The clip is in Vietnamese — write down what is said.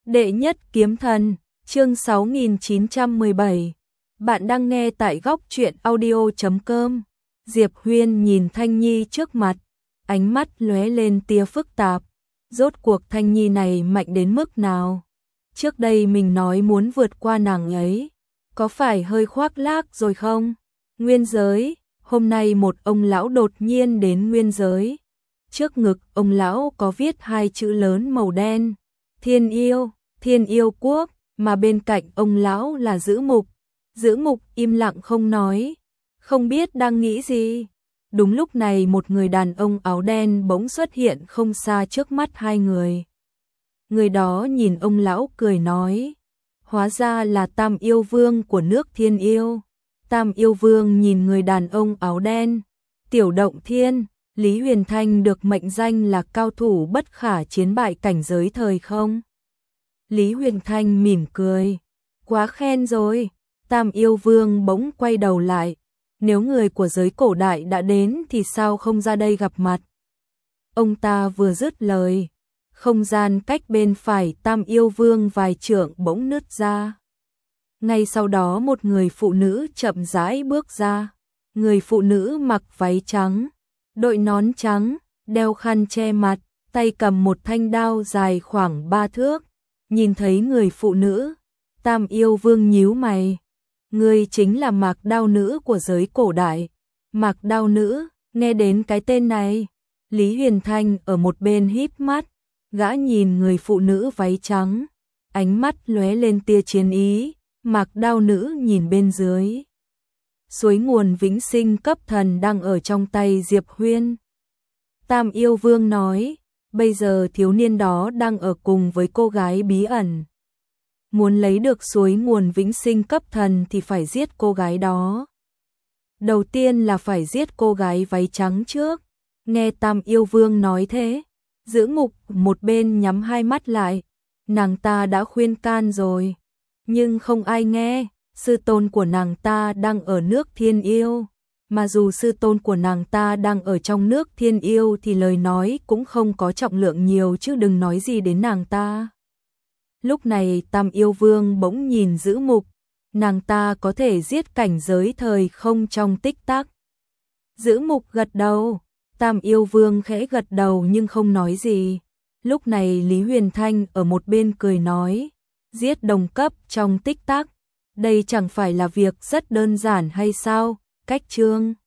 Đệ nhất kiếm thần, chương 6917. Bạn đang nghe tại góc truyện audio.com. Diệp Huyên nhìn Thanh Nhi trước mặt, ánh mắt lóe lên tia phức tạp. Rốt cuộc Thanh Nhi này mạnh đến mức nào? Trước đây mình nói muốn vượt qua nàng ấy, có phải hơi khoác lác rồi không? Nguyên giới, hôm nay một ông lão đột nhiên đến nguyên giới. Trước ngực ông lão có viết hai chữ lớn màu đen, Thiên Yêu Quốc, mà bên cạnh ông lão là Giữ Mục. Giữ Mục im lặng không nói, không biết đang nghĩ gì. Đúng lúc này một người đàn ông áo đen bỗng xuất hiện không xa trước mắt hai người. Người đó nhìn ông lão cười nói, hóa ra là Tam Yêu Vương của nước Thiên Yêu. Tam Yêu Vương nhìn người đàn ông áo đen, Tiểu Động Thiên. Lý Huyền Thanh được mệnh danh là cao thủ bất khả chiến bại cảnh giới thời không. Lý Huyền Thanh mỉm cười, quá khen rồi. Tam Yêu Vương bỗng quay đầu lại, nếu người của giới cổ đại đã đến thì sao không ra đây gặp mặt. Ông ta vừa dứt lời, không gian cách bên phải Tam Yêu Vương vài trượng bỗng nứt ra. Ngay sau đó một người phụ nữ chậm rãi bước ra. Người phụ nữ mặc váy trắng, đội nón trắng, đeo khăn che mặt, tay cầm một thanh đao dài khoảng 3 thước. Nhìn thấy người phụ nữ, Tam Yêu Vương nhíu mày. Ngươi chính là Mạc Đao Nữ của giới cổ đại. Mạc Đao Nữ, nghe đến cái tên này. Lý Huyền Thanh ở một bên híp mắt, gã nhìn người phụ nữ váy trắng, ánh mắt lóe lên tia chiến ý. Mạc Đao Nữ nhìn bên dưới. Suối nguồn vĩnh sinh cấp thần đang ở trong tay Diệp Huyên. Tam Yêu Vương nói, bây giờ thiếu niên đó đang ở cùng với cô gái bí ẩn. Muốn lấy được suối nguồn vĩnh sinh cấp thần thì phải giết cô gái đó. Đầu tiên là phải giết cô gái váy trắng trước. Nghe Tam Yêu Vương nói thế, Giữ Mục một bên nhắm hai mắt lại. Nàng ta đã khuyên can rồi, nhưng không ai nghe. Sư tôn của nàng ta đang ở nước Thiên Yêu, mà dù sư tôn của nàng ta đang ở trong nước Thiên Yêu thì lời nói cũng không có trọng lượng nhiều chứ đừng nói gì đến nàng ta. Lúc này Tam Yêu Vương bỗng nhìn Giữ Mục, nàng ta có thể giết cảnh giới thời không trong tích tắc. Giữ Mục gật đầu, Tam Yêu Vương khẽ gật đầu nhưng không nói gì. Lúc này Lý Huyền Thanh ở một bên cười nói, giết đồng cấp trong tích tắc, đây chẳng phải là việc rất đơn giản hay sao? Cách chương